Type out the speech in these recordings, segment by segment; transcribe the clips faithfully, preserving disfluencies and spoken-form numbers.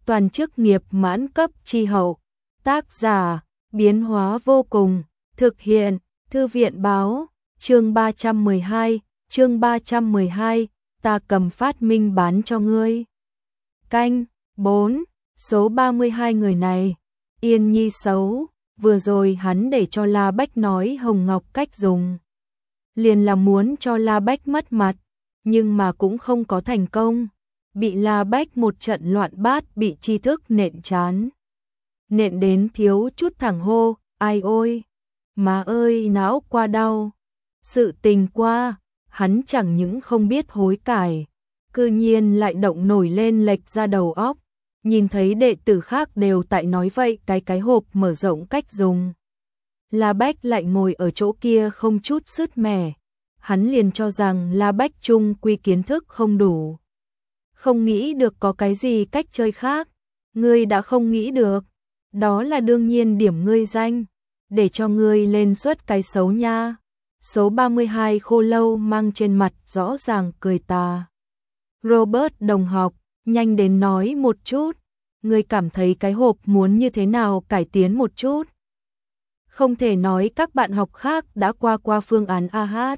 toàn chức nghiệp mãn cấp chi hậu. Tác giả, biến hóa vô cùng, thực hiện, thư viện báo, chương ba trăm mười hai, chương ba trăm mười hai, ta cầm phát minh bán cho ngươi. Canh, bốn, số ba mươi hai người này, Yên Nhi xấu, vừa rồi hắn để cho La Bách nói Hồng Ngọc cách dùng. Liền là muốn cho La Bách mất mặt, nhưng mà cũng không có thành công. Bị La Bách một trận loạn bát bị tri thức nện chán. Nện đến thiếu chút thẳng hô, ai ôi, má ơi não qua đau. Sự tình qua, hắn chẳng những không biết hối cải, cư nhiên lại động nổi lên lệch ra đầu óc. Nhìn thấy đệ tử khác đều tại nói vậy cái cái hộp mở rộng cách dùng. La Bách lại ngồi ở chỗ kia không chút sứt mẻ. Hắn liền cho rằng La Bách trung quy kiến thức không đủ. Không nghĩ được có cái gì cách chơi khác. Ngươi đã không nghĩ được. Đó là đương nhiên điểm ngươi danh. Để cho ngươi lên suất cái xấu nha. Số ba mươi hai Khô Lâu mang trên mặt rõ ràng cười tà. Robert đồng học, nhanh đến nói một chút. Ngươi cảm thấy cái hộp muốn như thế nào cải tiến một chút. Không thể nói các bạn học khác đã qua qua phương án a hát.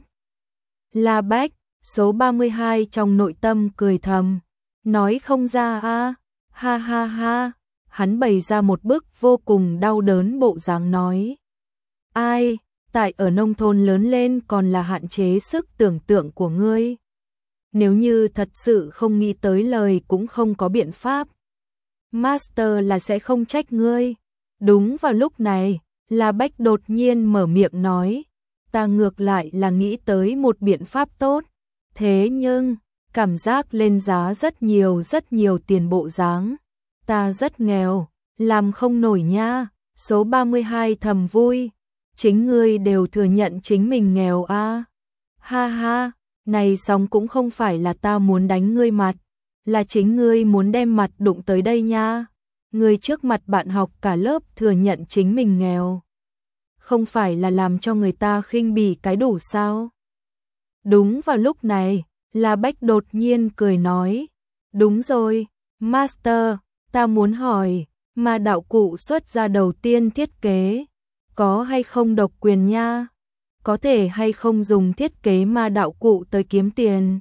La Bách, số ba mươi hai trong nội tâm cười thầm. Nói không ra a, ha ha ha. Hắn bày ra một bức vô cùng đau đớn bộ dáng nói. Ai, tại ở nông thôn lớn lên còn là hạn chế sức tưởng tượng của ngươi. Nếu như thật sự không nghĩ tới lời cũng không có biện pháp. Master là sẽ không trách ngươi. Đúng vào lúc này, La Bách đột nhiên mở miệng nói. Ta ngược lại là nghĩ tới một biện pháp tốt. Thế nhưng, cảm giác lên giá rất nhiều rất nhiều tiền bộ dáng. Ta rất nghèo, làm không nổi nha. Số ba mươi hai thầm vui. Chính ngươi đều thừa nhận chính mình nghèo a. À. Ha ha, này xong cũng không phải là ta muốn đánh ngươi mặt. Là chính ngươi muốn đem mặt đụng tới đây nha. Ngươi trước mặt bạn học cả lớp thừa nhận chính mình nghèo. Không phải là làm cho người ta khinh bỉ cái đủ sao? Đúng vào lúc này, La Bách đột nhiên cười nói. Đúng rồi, Master, ta muốn hỏi, mà đạo cụ xuất ra đầu tiên thiết kế, có hay không độc quyền nha? Có thể hay không dùng thiết kế ma đạo cụ tới kiếm tiền?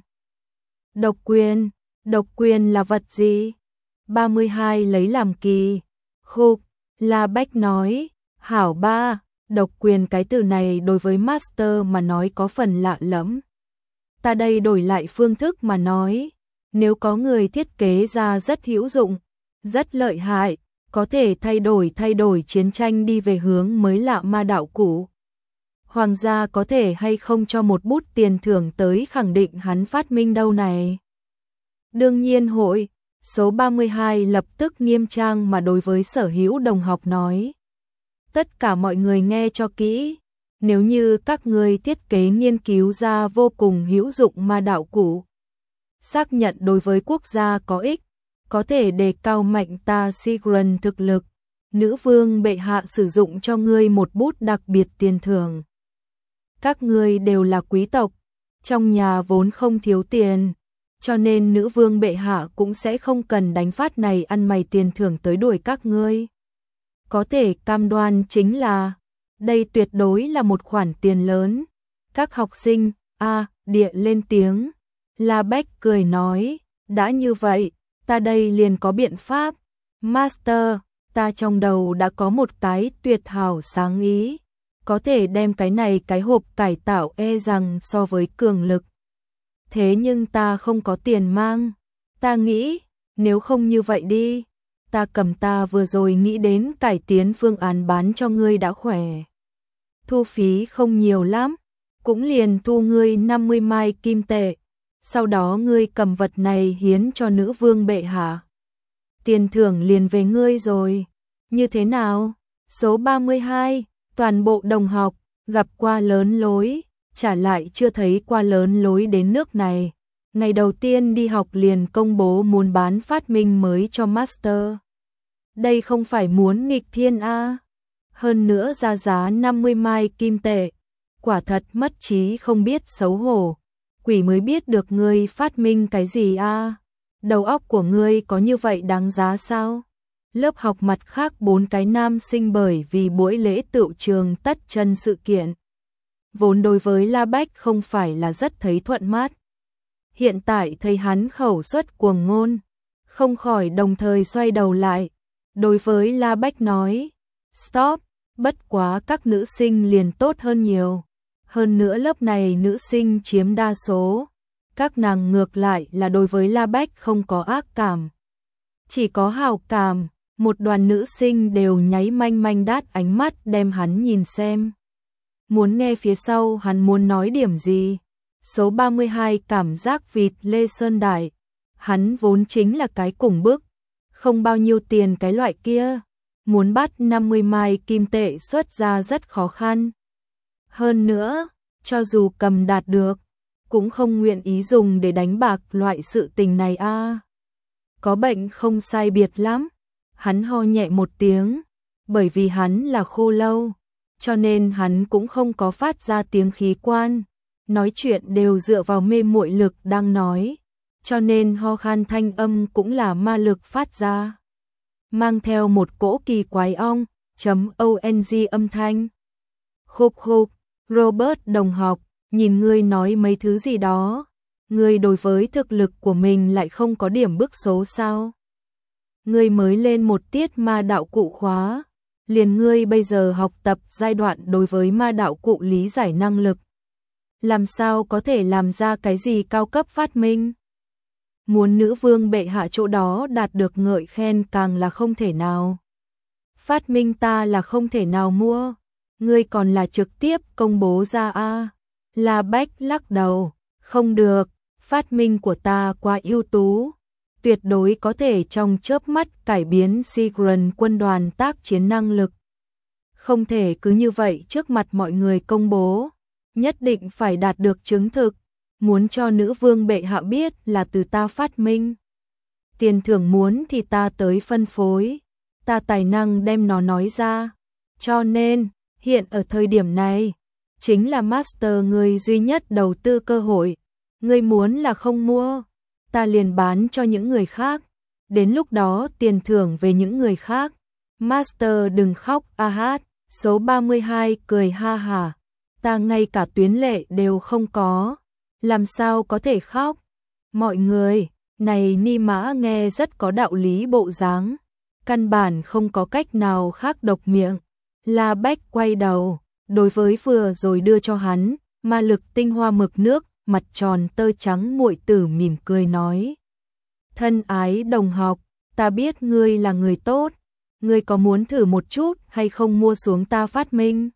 Độc quyền, độc quyền là vật gì? ba mươi hai lấy làm kỳ. Khục, La Bách nói, hảo ba, độc quyền cái từ này đối với Master mà nói có phần lạ lẫm. Ta đây đổi lại phương thức mà nói, nếu có người thiết kế ra rất hữu dụng, rất lợi hại, có thể thay đổi thay đổi chiến tranh đi về hướng mới lạ ma đạo cụ. Hoàng gia có thể hay không cho một bút tiền thưởng tới khẳng định hắn phát minh đâu này? Đương nhiên hội, số ba mươi hai lập tức nghiêm trang mà đối với sở hữu đồng học nói. Tất cả mọi người nghe cho kỹ, nếu như các người thiết kế nghiên cứu ra vô cùng hữu dụng ma đạo cụ, xác nhận đối với quốc gia có ích, có thể đề cao mạnh ta Sigurd thực lực, nữ vương bệ hạ sử dụng cho ngươi một bút đặc biệt tiền thưởng. Các ngươi đều là quý tộc, trong nhà vốn không thiếu tiền, cho nên nữ vương bệ hạ cũng sẽ không cần đánh phát này ăn mày tiền thưởng tới đuổi các ngươi. Có thể cam đoan chính là, đây tuyệt đối là một khoản tiền lớn. Các học sinh, a à, địa lên tiếng. La Bách cười nói, đã như vậy, ta đây liền có biện pháp. Master, ta trong đầu đã có một cái tuyệt hảo sáng ý. Có thể đem cái này cái hộp cải tạo e rằng so với cường lực. Thế nhưng ta không có tiền mang. Ta nghĩ, nếu không như vậy đi, ta cầm ta vừa rồi nghĩ đến cải tiến phương án bán cho ngươi đã khỏe. Thu phí không nhiều lắm, cũng liền thu ngươi năm mươi mai kim tệ. Sau đó ngươi cầm vật này hiến cho nữ vương bệ hạ. Tiền thưởng liền về ngươi rồi. Như thế nào? Số ba mươi hai, toàn bộ đồng học, gặp qua lớn lối, trả lại chưa thấy qua lớn lối đến nước này. Ngày đầu tiên đi học liền công bố muốn bán phát minh mới cho Master. Đây không phải muốn nghịch thiên a. Hơn nữa ra giá năm mươi mai kim tệ. Quả thật mất trí không biết xấu hổ. Quỷ mới biết được ngươi phát minh cái gì a. Đầu óc của ngươi có như vậy đáng giá sao? Lớp học mặt khác bốn cái nam sinh bởi vì buổi lễ tựu trường tất chân sự kiện. Vốn đối với La Bách không phải là rất thấy thuận mắt. Hiện tại thấy hắn khẩu suất cuồng ngôn, không khỏi đồng thời xoay đầu lại. Đối với La Bách nói, stop, bất quá các nữ sinh liền tốt hơn nhiều. Hơn nữa lớp này nữ sinh chiếm đa số. Các nàng ngược lại là đối với La Bách không có ác cảm. Chỉ có hảo cảm, một đoàn nữ sinh đều nháy manh manh đát ánh mắt đem hắn nhìn xem. Muốn nghe phía sau hắn muốn nói điểm gì. Số ba mươi hai cảm giác vịt Lê Sơn Đại. Hắn vốn chính là cái cùng bức. Không bao nhiêu tiền cái loại kia. Muốn bắt năm mươi mai kim tệ xuất ra rất khó khăn. Hơn nữa, cho dù cầm đạt được, cũng không nguyện ý dùng để đánh bạc loại sự tình này a. À. Có bệnh không sai biệt lắm. Hắn ho nhẹ một tiếng, bởi vì hắn là khô lâu, cho nên hắn cũng không có phát ra tiếng khí quan, nói chuyện đều dựa vào mê muội lực đang nói, cho nên ho khan thanh âm cũng là ma lực phát ra, mang theo một cỗ kỳ quái ong, chấm ong âm thanh. Khục khục, Robert đồng học, nhìn ngươi nói mấy thứ gì đó, ngươi đối với thực lực của mình lại không có điểm bức số sao? Ngươi mới lên một tiết ma đạo cụ khóa, liền ngươi bây giờ học tập giai đoạn đối với ma đạo cụ lý giải năng lực. Làm sao có thể làm ra cái gì cao cấp phát minh? Muốn nữ vương bệ hạ chỗ đó đạt được ngợi khen càng là không thể nào. Phát minh ta là không thể nào mua, ngươi còn là trực tiếp công bố ra a. À. La Bách lắc đầu, không được, phát minh của ta quá ưu tú. Tuyệt đối có thể trong chớp mắt cải biến Sigurd quân đoàn tác chiến năng lực. Không thể cứ như vậy trước mặt mọi người công bố, nhất định phải đạt được chứng thực, muốn cho nữ vương bệ hạ biết là từ ta phát minh. Tiền thưởng muốn thì ta tới phân phối, ta tài năng đem nó nói ra. Cho nên, hiện ở thời điểm này, chính là master người duy nhất đầu tư cơ hội, người muốn là không mua. Ta liền bán cho những người khác, đến lúc đó tiền thưởng về những người khác. Master đừng khóc a hát, số ba mươi hai cười ha hả, ta ngay cả tuyến lệ đều không có, làm sao có thể khóc. Mọi người, này Ni Mã nghe rất có đạo lý bộ dáng, căn bản không có cách nào khác độc miệng. La Bách quay đầu, đối với vừa rồi đưa cho hắn, ma lực tinh hoa mực nước, mặt tròn tơ trắng muội tử mỉm cười nói. Thân ái đồng học, ta biết ngươi là người tốt, ngươi có muốn thử một chút hay không mua xuống ta phát minh?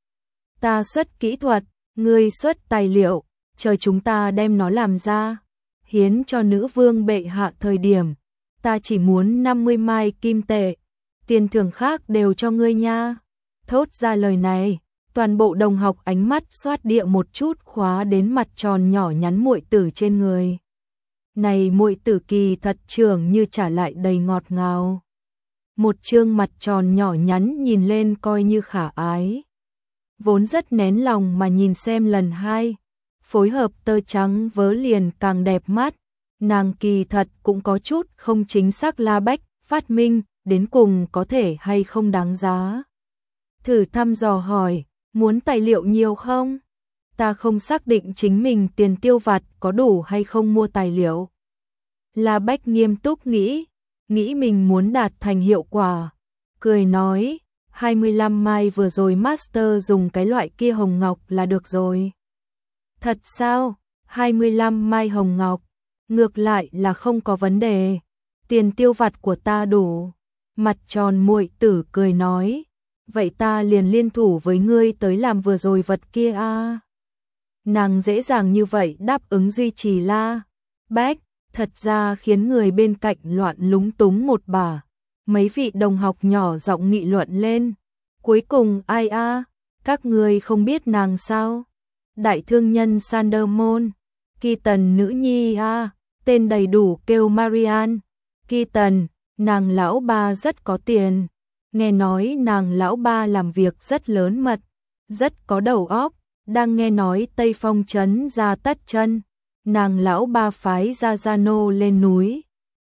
Ta xuất kỹ thuật, ngươi xuất tài liệu, chờ chúng ta đem nó làm ra, hiến cho nữ vương bệ hạ thời điểm, ta chỉ muốn năm mươi mai kim tệ, tiền thưởng khác đều cho ngươi nha. Thốt ra lời này, toàn bộ đồng học ánh mắt xoát địa một chút khóa đến mặt tròn nhỏ nhắn muội tử trên người. Này muội tử kỳ thật trưởng như trả lại đầy ngọt ngào. Một trương mặt tròn nhỏ nhắn nhìn lên coi như khả ái. Vốn rất nén lòng mà nhìn xem lần hai, phối hợp tơ trắng vớ liền càng đẹp mắt. Nàng kỳ thật cũng có chút không chính xác. La Bách phát minh đến cùng có thể hay không đáng giá. Thử thăm dò hỏi, muốn tài liệu nhiều không? Ta không xác định chính mình tiền tiêu vặt có đủ hay không mua tài liệu. La Bách nghiêm túc nghĩ, nghĩ mình muốn đạt thành hiệu quả. Cười nói, hai mươi lăm mai vừa rồi master dùng cái loại kia hồng ngọc là được rồi. Thật sao? hai mươi lăm mai hồng ngọc, ngược lại là không có vấn đề. Tiền tiêu vặt của ta đủ. Mặt tròn muội tử cười nói, vậy ta liền liên thủ với ngươi tới làm vừa rồi vật kia a. À. Nàng dễ dàng như vậy đáp ứng duy trì La Bách, thật ra khiến người bên cạnh loạn lúng túng một bà. Mấy vị đồng học nhỏ giọng nghị luận lên. Cuối cùng ai a? À? Các người không biết nàng sao? Đại thương nhân Sandermon, Keaton nữ nhi a, à? Tên đầy đủ kêu Marian. Keaton, nàng lão ba rất có tiền. Nghe nói nàng lão ba làm việc rất lớn mật, rất có đầu óc, đang nghe nói Tây Phong trấn ra tất chân, nàng lão ba phái ra Gia Nô lên núi,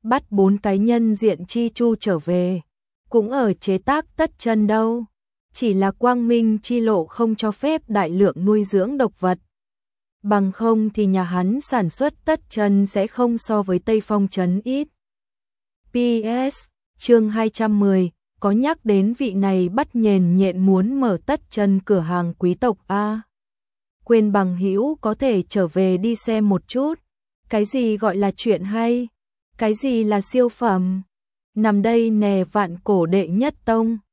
bắt bốn cái nhân diện chi chu trở về, cũng ở chế tác tất chân đâu, chỉ là Quang Minh chi lộ không cho phép đại lượng nuôi dưỡng độc vật. Bằng không thì nhà hắn sản xuất tất chân sẽ không so với Tây Phong trấn ít. pê ét chương hai trăm mười có nhắc đến vị này bắt nhền nhện muốn mở tất chân cửa hàng quý tộc a. Quên bằng hữu có thể trở về đi xem một chút. Cái gì gọi là chuyện hay? Cái gì là siêu phẩm? Nằm đây nè vạn cổ đệ nhất tông.